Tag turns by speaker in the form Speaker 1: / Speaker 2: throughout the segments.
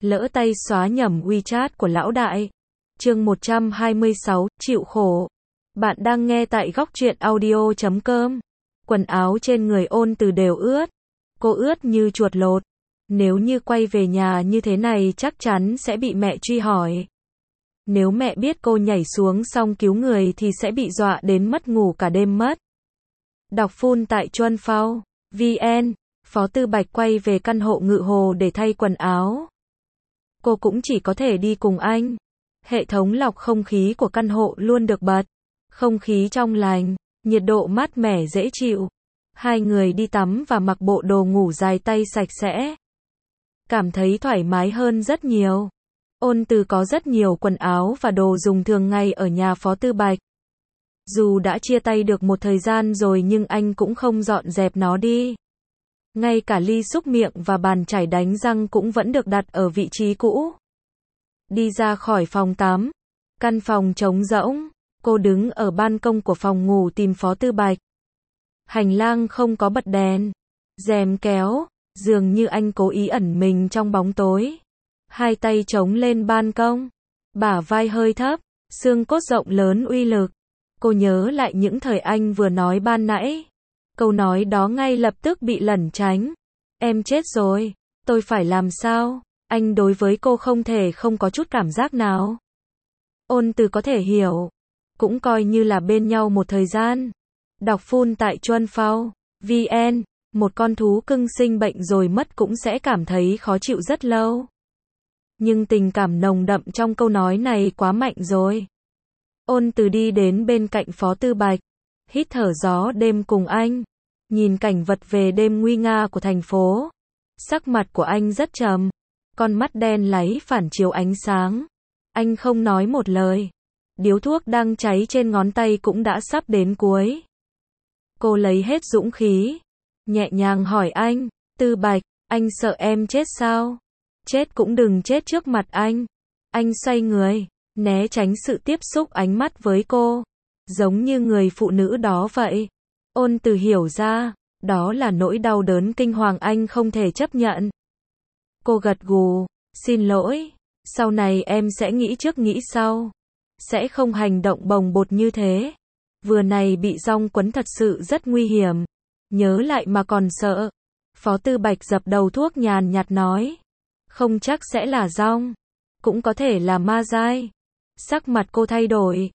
Speaker 1: lỡ tay xóa nhầm WeChat của lão đại. Chương 126, chịu khổ. Bạn đang nghe tại góc truyện audio.com. Quần áo trên người Ôn Từ đều ướt. Cô ướt như chuột lột. Nếu như quay về nhà như thế này chắc chắn sẽ bị mẹ truy hỏi. Nếu mẹ biết cô nhảy xuống xong cứu người thì sẽ bị dọa đến mất ngủ cả đêm mất. Đọc full tại Chuan Phao VN. Phó Tư Bạch quay về căn hộ Ngự Hồ để thay quần áo. Cô cũng chỉ có thể đi cùng anh. Hệ thống lọc không khí của căn hộ luôn được bật. Không khí trong lành, nhiệt độ mát mẻ dễ chịu. Hai người đi tắm và mặc bộ đồ ngủ dài tay sạch sẽ. Cảm thấy thoải mái hơn rất nhiều. Ôn Từ có rất nhiều quần áo và đồ dùng thường ngày ở nhà Phó Tư Bạch. Dù đã chia tay được một thời gian rồi nhưng anh cũng không dọn dẹp nó đi. Ngay cả ly xúc miệng và bàn chải đánh răng cũng vẫn được đặt ở vị trí cũ. Đi ra khỏi phòng tắm, căn phòng trống rỗng, cô đứng ở ban công của phòng ngủ tìm Phó Tư Bạch. Hành lang không có bật đèn, rèm kéo, dường như anh cố ý ẩn mình trong bóng tối. Hai tay chống lên ban công, bả vai hơi thấp, xương cốt rộng lớn uy lực. Cô nhớ lại những thời anh vừa nói ban nãy. Câu nói đó ngay lập tức bị lẩn tránh. Em chết rồi, tôi phải làm sao? Anh đối với cô không thể không có chút cảm giác nào. Ôn Từ có thể hiểu, cũng coi như là bên nhau một thời gian. Đọc full tại Chuan Phao VN. Một con thú cưng sinh bệnh rồi mất cũng sẽ cảm thấy khó chịu rất lâu. Nhưng tình cảm nồng đậm trong câu nói này quá mạnh rồi. Ôn Từ đi đến bên cạnh Phó Tư Bạch, hít thở gió đêm cùng anh, nhìn cảnh vật về đêm nguy nga của thành phố. Sắc mặt của anh rất trầm, con mắt đen láy phản chiếu ánh sáng. Anh không nói một lời. Điếu thuốc đang cháy trên ngón tay cũng đã sắp đến cuối. Cô lấy hết dũng khí, nhẹ nhàng hỏi anh, Tư Bạch, anh sợ em chết sao? Chết cũng đừng chết trước mặt anh. Anh xoay người, né tránh sự tiếp xúc ánh mắt với cô, giống như người phụ nữ đó vậy. Ôn Từ hiểu ra, đó là nỗi đau đớn kinh hoàng anh không thể chấp nhận. Cô gật gù, xin lỗi, sau này em sẽ nghĩ trước nghĩ sau. Sẽ không hành động bồng bột như thế. Vừa này bị dong quấn thật sự rất nguy hiểm. Nhớ lại mà còn sợ. Phó Tư Bạch dập đầu thuốc nhàn nhạt nói. Không chắc sẽ là dong. Cũng có thể là ma dai. Sắc mặt cô thay đổi.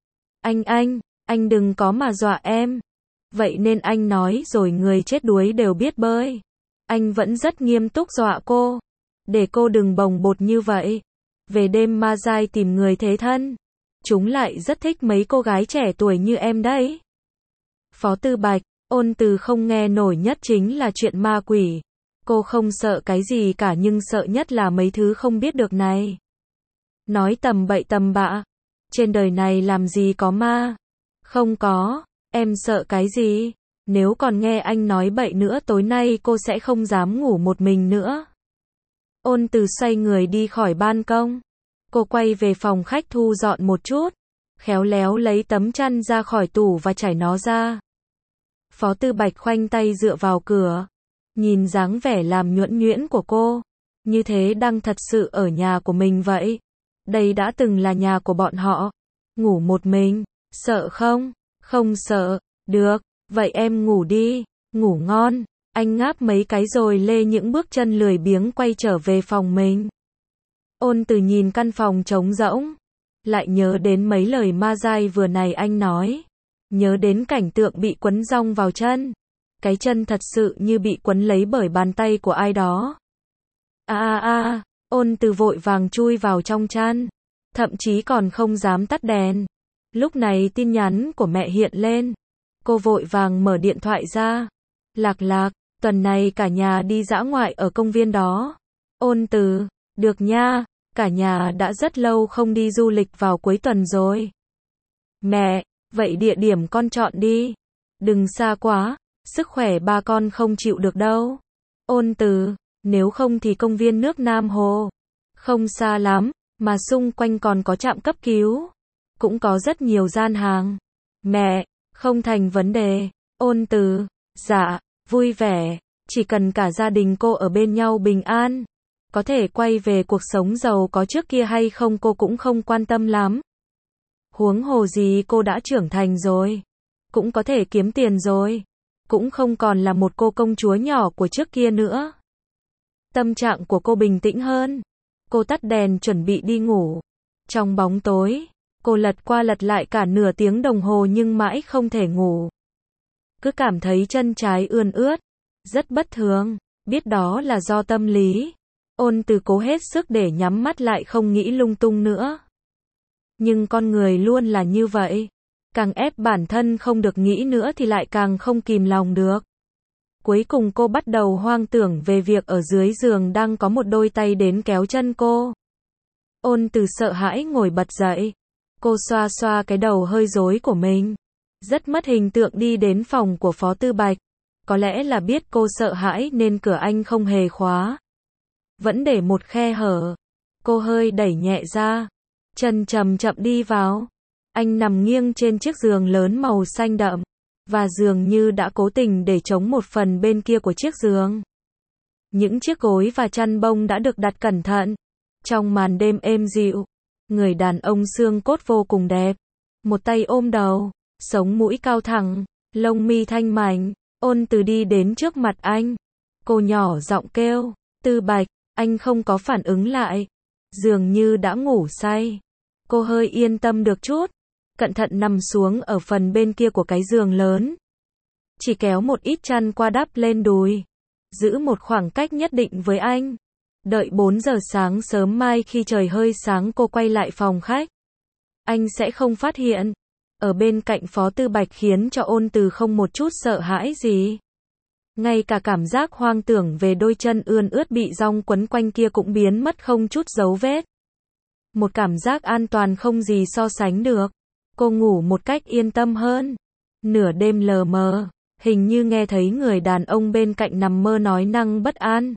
Speaker 1: Anh đừng có mà dọa em. Vậy nên anh nói rồi người chết đuối đều biết bơi. Anh vẫn rất nghiêm túc dọa cô. Để cô đừng bồng bột như vậy. Về đêm ma dai tìm người thế thân. Chúng lại rất thích mấy cô gái trẻ tuổi như em đấy. Phó Tư Bạch, Ôn Từ không nghe nổi nhất chính là chuyện ma quỷ. Cô không sợ cái gì cả nhưng sợ nhất là mấy thứ không biết được này. Nói tầm bậy tầm bạ. Trên đời này làm gì có ma? Không có, em sợ cái gì? Nếu còn nghe anh nói bậy nữa tối nay cô sẽ không dám ngủ một mình nữa. Ôn Từ xoay người đi khỏi ban công. Cô quay về phòng khách thu dọn một chút, khéo léo lấy tấm chăn ra khỏi tủ và trải nó ra. Phó Tư Bạch khoanh tay dựa vào cửa, nhìn dáng vẻ làm nhuẫn nhuyễn của cô, như thế đang thật sự ở nhà của mình vậy. Đây đã từng là nhà của bọn họ. Ngủ một mình, sợ không? Không sợ, được, vậy em ngủ đi, ngủ ngon. Anh ngáp mấy cái rồi lê những bước chân lười biếng quay trở về phòng mình. Ôn Từ nhìn căn phòng trống rỗng, lại nhớ đến mấy lời ma dai vừa này anh nói. Nhớ đến cảnh tượng bị quấn rong vào chân. Cái chân thật sự như bị quấn lấy bởi bàn tay của ai đó. Ôn Từ vội vàng chui vào trong chăn. Thậm chí còn không dám tắt đèn. Lúc này tin nhắn của mẹ hiện lên. Cô vội vàng mở điện thoại ra. Lạc, tuần này cả nhà đi dã ngoại ở công viên đó. Ôn Từ, được nha, cả nhà đã rất lâu không đi du lịch vào cuối tuần rồi. Mẹ, vậy địa điểm con chọn đi. Đừng xa quá, sức khỏe ba con không chịu được đâu. Ôn Từ, nếu không thì công viên nước Nam Hồ. Không xa lắm, mà xung quanh còn có trạm cấp cứu. Cũng có rất nhiều gian hàng. Mẹ, không thành vấn đề. Ôn Từ, dạ, vui vẻ, chỉ cần cả gia đình cô ở bên nhau bình an. Có thể quay về cuộc sống giàu có trước kia hay không cô cũng không quan tâm lắm. Huống hồ gì cô đã trưởng thành rồi. Cũng có thể kiếm tiền rồi. Cũng không còn là một cô công chúa nhỏ của trước kia nữa. Tâm trạng của cô bình tĩnh hơn. Cô tắt đèn chuẩn bị đi ngủ. Trong bóng tối, cô lật qua lật lại cả nửa tiếng đồng hồ nhưng mãi không thể ngủ. Cứ cảm thấy chân trái ươn ướt. Rất bất thường. Biết đó là do tâm lý. Ôn Từ cố hết sức để nhắm mắt lại không nghĩ lung tung nữa. Nhưng con người luôn là như vậy. Càng ép bản thân không được nghĩ nữa thì lại càng không kìm lòng được. Cuối cùng cô bắt đầu hoang tưởng về việc ở dưới giường đang có một đôi tay đến kéo chân cô. Ôn Từ sợ hãi ngồi bật dậy. Cô xoa xoa cái đầu hơi rối của mình. Rất mất hình tượng đi đến phòng của Phó Tư Bạch. Có lẽ là biết cô sợ hãi nên cửa anh không hề khóa. Vẫn để một khe hở. Cô hơi đẩy nhẹ ra. Chân chậm chậm đi vào. Anh nằm nghiêng trên chiếc giường lớn màu xanh đậm. Và dường như đã cố tình để chống một phần bên kia của chiếc giường. Những chiếc gối và chăn bông đã được đặt cẩn thận. Trong màn đêm êm dịu. Người đàn ông xương cốt vô cùng đẹp. Một tay ôm đầu. Sống mũi cao thẳng. Lông mi thanh mảnh. Ôn Từ đi đến trước mặt anh. Cô nhỏ giọng kêu. Tư Bạch. Anh không có phản ứng lại. Dường như đã ngủ say. Cô hơi yên tâm được chút. Cẩn thận nằm xuống ở phần bên kia của cái giường lớn. Chỉ kéo một ít chăn qua đắp lên đùi. Giữ một khoảng cách nhất định với anh. Đợi 4 giờ sáng sớm mai khi trời hơi sáng cô quay lại phòng khách. Anh sẽ không phát hiện. Ở bên cạnh Phó Tư Bạch khiến cho Ôn Từ không một chút sợ hãi gì. Ngay cả cảm giác hoang tưởng về đôi chân ươn ướt bị dong quấn quanh kia cũng biến mất không chút dấu vết. Một cảm giác an toàn không gì so sánh được. Cô ngủ một cách yên tâm hơn. Nửa đêm lờ mờ, hình như nghe thấy người đàn ông bên cạnh nằm mơ nói năng bất an.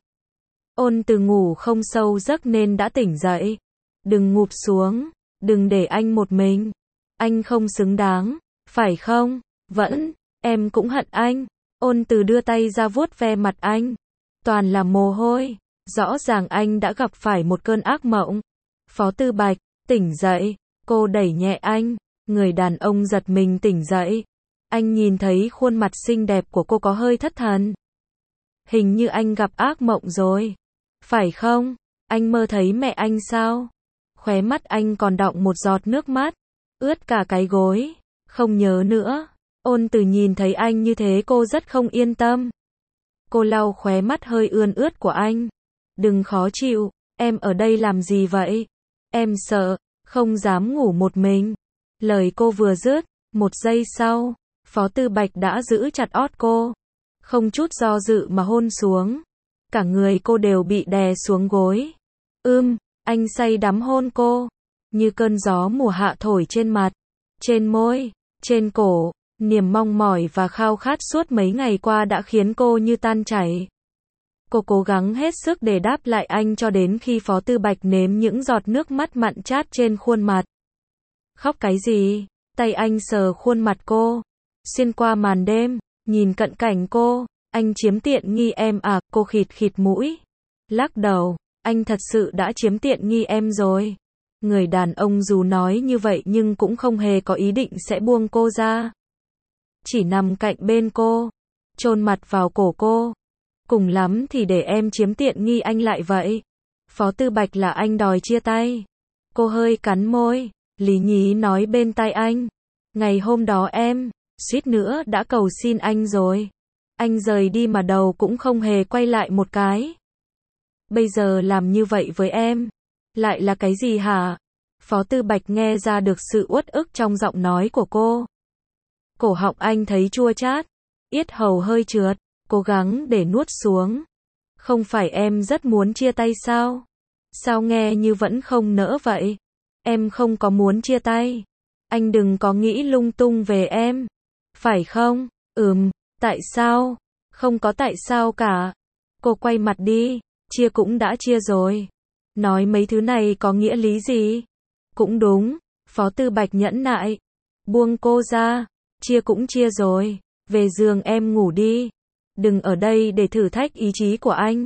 Speaker 1: Ôn Từ ngủ không sâu giấc nên đã tỉnh dậy. Đừng ngụp xuống, đừng để anh một mình. Anh không xứng đáng, phải không? Vẫn, em cũng hận anh. Ôn Từ đưa tay ra vuốt ve mặt anh. Toàn là mồ hôi. Rõ ràng anh đã gặp phải một cơn ác mộng. Phó Tư Bạch, tỉnh dậy. Cô đẩy nhẹ anh. Người đàn ông giật mình tỉnh dậy. Anh nhìn thấy khuôn mặt xinh đẹp của cô có hơi thất thần. Hình như anh gặp ác mộng rồi. Phải không? Anh mơ thấy mẹ anh sao? Khóe mắt anh còn đọng một giọt nước mắt. Ướt cả cái gối. Không nhớ nữa. Ôn Từ nhìn thấy anh như thế cô rất không yên tâm. Cô lau khóe mắt hơi ươn ướt của anh. Đừng khó chịu. Em ở đây làm gì vậy? Em sợ. Không dám ngủ một mình. Lời cô vừa dứt. Một giây sau. Phó Tư Bạch đã giữ chặt ót cô. Không chút do dự mà hôn xuống. Cả người cô đều bị đè xuống gối. Anh say đắm hôn cô. Như cơn gió mùa hạ thổi trên mặt. Trên môi. Trên cổ. Niềm mong mỏi và khao khát suốt mấy ngày qua đã khiến cô như tan chảy. Cô cố gắng hết sức để đáp lại anh cho đến khi Phó Tư Bạch nếm những giọt nước mắt mặn chát trên khuôn mặt. Khóc cái gì? Tay anh sờ khuôn mặt cô. Xuyên qua màn đêm, nhìn cận cảnh cô. Anh chiếm tiện nghi em à? Cô khịt khịt mũi. Lắc đầu. Anh thật sự đã chiếm tiện nghi em rồi. Người đàn ông dù nói như vậy nhưng cũng không hề có ý định sẽ buông cô ra. Chỉ nằm cạnh bên cô. Chôn mặt vào cổ cô. Cùng lắm thì để em chiếm tiện nghi anh lại vậy. Phó Tư Bạch là anh đòi chia tay. Cô hơi cắn môi. Lý nhí nói bên tai anh. Ngày hôm đó em, suýt nữa đã cầu xin anh rồi. Anh rời đi mà đầu cũng không hề quay lại một cái. Bây giờ làm như vậy với em. Lại là cái gì hả? Phó Tư Bạch nghe ra được sự uất ức trong giọng nói của cô. Cổ họng anh thấy chua chát. Yết hầu hơi trượt. Cố gắng để nuốt xuống. Không phải em rất muốn chia tay sao? Sao nghe như vẫn không nỡ vậy? Em không có muốn chia tay. Anh đừng có nghĩ lung tung về em. Phải không? Tại sao? Không có tại sao cả. Cô quay mặt đi. Chia cũng đã chia rồi. Nói mấy thứ này có nghĩa lý gì? Cũng đúng. Phó Tư Bạch nhẫn nại. Buông cô ra. Chia cũng chia rồi. Về giường em ngủ đi. Đừng ở đây để thử thách ý chí của anh.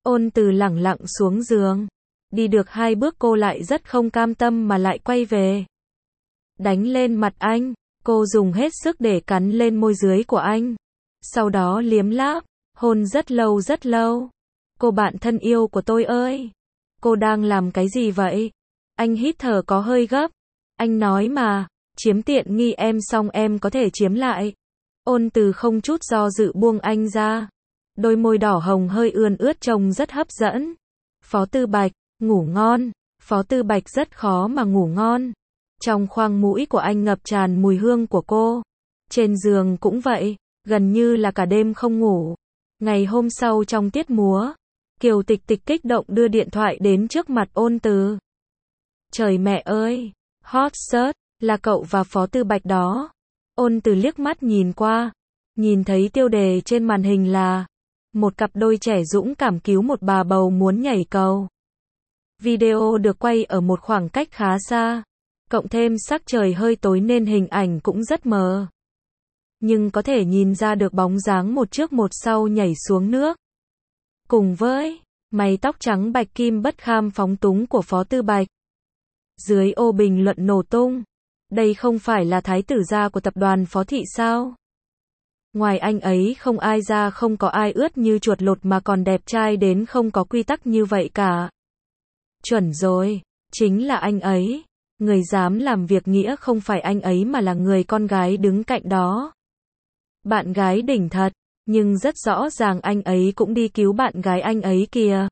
Speaker 1: Ôn Từ lẳng lặng xuống giường. Đi được 2 bước cô lại rất không cam tâm mà lại quay về. Đánh lên mặt anh, cô dùng hết sức để cắn lên môi dưới của anh. Sau đó liếm láp, hôn rất lâu rất lâu. Cô bạn thân yêu của tôi ơi, cô đang làm cái gì vậy? Anh hít thở có hơi gấp. Anh nói mà, chiếm tiện nghi em xong em có thể chiếm lại. Ôn Từ không chút do dự buông anh ra. Đôi môi đỏ hồng hơi ươn ướt trông rất hấp dẫn. Phó Tư Bạch, ngủ ngon. Phó Tư Bạch rất khó mà ngủ ngon. Trong khoang mũi của anh ngập tràn mùi hương của cô. Trên giường cũng vậy, gần như là cả đêm không ngủ. Ngày hôm sau trong tiết múa, Kiều Tịch Tịch kích động đưa điện thoại đến trước mặt Ôn Từ. Trời mẹ ơi, hot search, là cậu và Phó Tư Bạch đó. Ôn Từ liếc mắt nhìn qua, nhìn thấy tiêu đề trên màn hình là một cặp đôi trẻ dũng cảm cứu một bà bầu muốn nhảy cầu. Video được quay ở một khoảng cách khá xa, cộng thêm sắc trời hơi tối nên hình ảnh cũng rất mờ. Nhưng có thể nhìn ra được bóng dáng một trước một sau nhảy xuống nước. Cùng với mái tóc trắng bạch kim bất kham phóng túng của Phó Tư Bạch. Dưới ô bình luận nổ tung. Đây không phải là thái tử gia của tập đoàn Phó Thị sao? Ngoài anh ấy không ai ra, không có ai ướt như chuột lột mà còn đẹp trai đến không có quy tắc như vậy cả. Chuẩn rồi, chính là anh ấy. Người dám làm việc nghĩa không phải anh ấy mà là người con gái đứng cạnh đó. Bạn gái đỉnh thật, nhưng rất rõ ràng anh ấy cũng đi cứu bạn gái anh ấy kìa.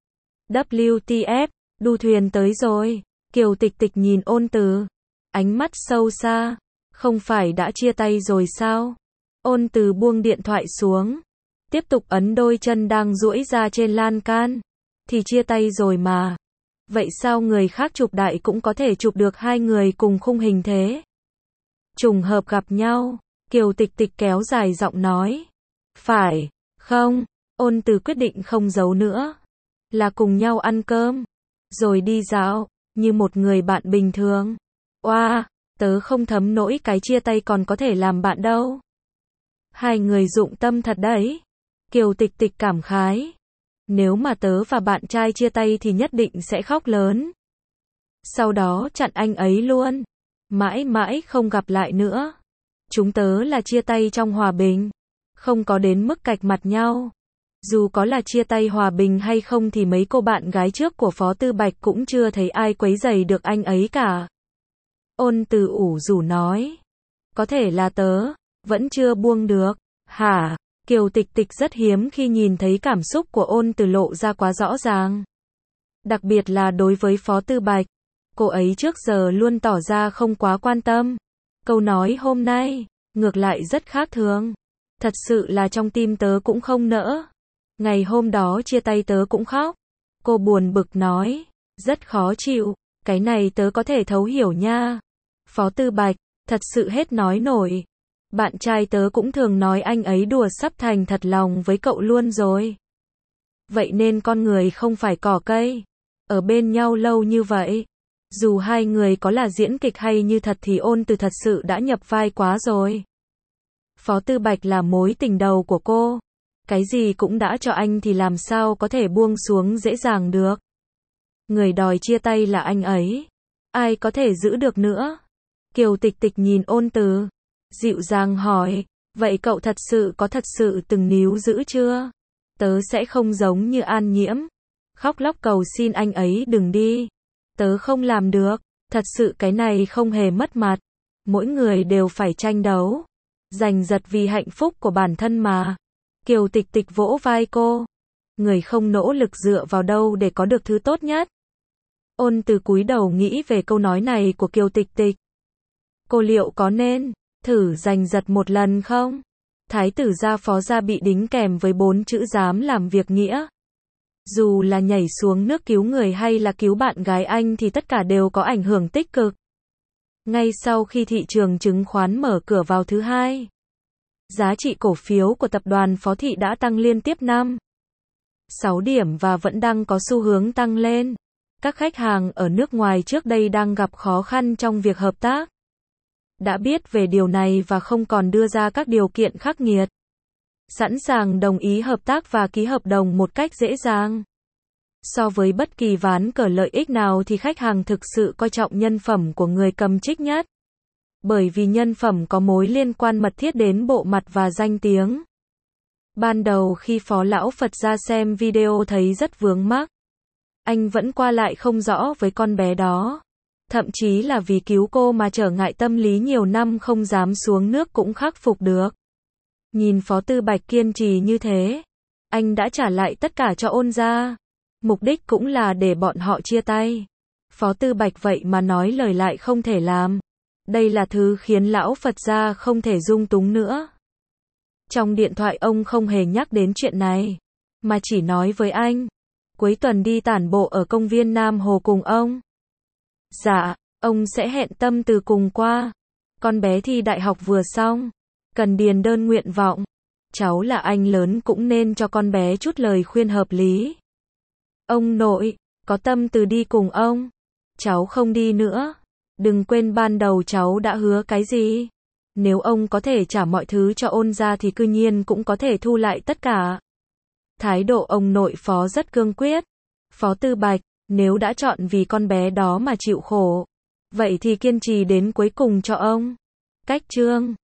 Speaker 1: WTF, đu thuyền tới rồi. Kiều Tịch Tịch nhìn Ôn Từ, ánh mắt sâu xa. Không phải đã chia tay rồi sao? Ôn Từ buông điện thoại xuống, tiếp tục ấn đôi chân đang duỗi ra trên lan can. Thì chia tay rồi mà. Vậy sao người khác chụp đại cũng có thể chụp được hai người cùng khung hình thế? Trùng hợp gặp nhau, Kiều Tịch Tịch kéo dài giọng nói. Phải, không? Ôn Từ quyết định không giấu nữa. Là cùng nhau ăn cơm, rồi đi dạo, như một người bạn bình thường. Oa, tớ không thấm nỗi cái chia tay còn có thể làm bạn đâu. Hai người dụng tâm thật đấy. Kiều Tịch Tịch cảm khái. Nếu mà tớ và bạn trai chia tay thì nhất định sẽ khóc lớn. Sau đó chặn anh ấy luôn. Mãi mãi không gặp lại nữa. Chúng tớ là chia tay trong hòa bình. Không có đến mức cạch mặt nhau. Dù có là chia tay hòa bình hay không thì mấy cô bạn gái trước của Phó Tư Bạch cũng chưa thấy ai quấy rầy được anh ấy cả. Ôn Từ ủ rũ nói. Có thể là tớ vẫn chưa buông được. Hả? Kiều Tịch Tịch rất hiếm khi nhìn thấy cảm xúc của Ôn Từ lộ ra quá rõ ràng. Đặc biệt là đối với Phó Tư Bạch. Cô ấy trước giờ luôn tỏ ra không quá quan tâm. Câu nói hôm nay, ngược lại rất khác thường. Thật sự là trong tim tớ cũng không nỡ. Ngày hôm đó chia tay tớ cũng khóc. Cô buồn bực nói. Rất khó chịu. Cái này tớ có thể thấu hiểu nha. Phó Tư Bạch, thật sự hết nói nổi. Bạn trai tớ cũng thường nói anh ấy đùa sắp thành thật lòng với cậu luôn rồi. Vậy nên con người không phải cỏ cây. Ở bên nhau lâu như vậy. Dù hai người có là diễn kịch hay như thật thì Ôn Từ thật sự đã nhập vai quá rồi. Phó Tư Bạch là mối tình đầu của cô. Cái gì cũng đã cho anh thì làm sao có thể buông xuống dễ dàng được. Người đòi chia tay là anh ấy. Ai có thể giữ được nữa? Kiều Tịch Tịch nhìn Ôn Từ, dịu dàng hỏi. Vậy cậu thật sự từng níu giữ chưa? Tớ sẽ không giống như An Nhiễm. Khóc lóc cầu xin anh ấy đừng đi. Tớ không làm được. Thật sự cái này không hề mất mặt. Mỗi người đều phải tranh đấu. Giành giật vì hạnh phúc của bản thân mà. Kiều Tịch Tịch vỗ vai cô. Người không nỗ lực dựa vào đâu để có được thứ tốt nhất. Ôn Từ cúi đầu nghĩ về câu nói này của Kiều Tịch Tịch. Cô liệu có nên thử giành giật một lần không? Thái tử gia Phó gia bị đính kèm với 4 chữ dám làm việc nghĩa. Dù là nhảy xuống nước cứu người hay là cứu bạn gái anh thì tất cả đều có ảnh hưởng tích cực. Ngay sau khi thị trường chứng khoán mở cửa vào thứ Hai, giá trị cổ phiếu của tập đoàn Phó Thị đã tăng liên tiếp 6 điểm và vẫn đang có xu hướng tăng lên. Các khách hàng ở nước ngoài trước đây đang gặp khó khăn trong việc hợp tác. Đã biết về điều này và không còn đưa ra các điều kiện khắc nghiệt. sẵn sàng đồng ý hợp tác và ký hợp đồng một cách dễ dàng. So với bất kỳ ván cờ lợi ích nào thì khách hàng thực sự coi trọng nhân phẩm của người cầm trích nhất. Bởi vì nhân phẩm có mối liên quan mật thiết đến bộ mặt và danh tiếng. Ban đầu khi Phó Lão Phật ra xem video thấy rất vướng mắc. Anh vẫn qua lại không rõ với con bé đó. Thậm chí là vì cứu cô mà trở ngại tâm lý nhiều năm không dám xuống nước cũng khắc phục được. Nhìn Phó Tư Bạch kiên trì như thế, anh đã trả lại tất cả cho Ôn gia. Mục đích cũng là để bọn họ chia tay. Phó Tư Bạch vậy mà nói lời lại không thể làm. Đây là thứ khiến Lão Phật gia không thể dung túng nữa. Trong điện thoại ông không hề nhắc đến chuyện này, mà chỉ nói với anh, cuối tuần đi tản bộ ở công viên Nam Hồ cùng ông. Dạ, ông sẽ hẹn Tâm Từ cùng qua. Con bé thi đại học vừa xong, cần điền đơn nguyện vọng. Cháu là anh lớn cũng nên cho con bé chút lời khuyên hợp lý. Ông nội, có Tâm Từ đi cùng ông. Cháu không đi nữa. Đừng quên ban đầu cháu đã hứa cái gì. Nếu ông có thể trả mọi thứ cho Ôn gia thì cư nhiên cũng có thể thu lại tất cả. Thái độ ông nội Phó rất cương quyết. Phó Tư Bạch, nếu đã chọn vì con bé đó mà chịu khổ, vậy thì kiên trì đến cuối cùng cho ông. Cách chương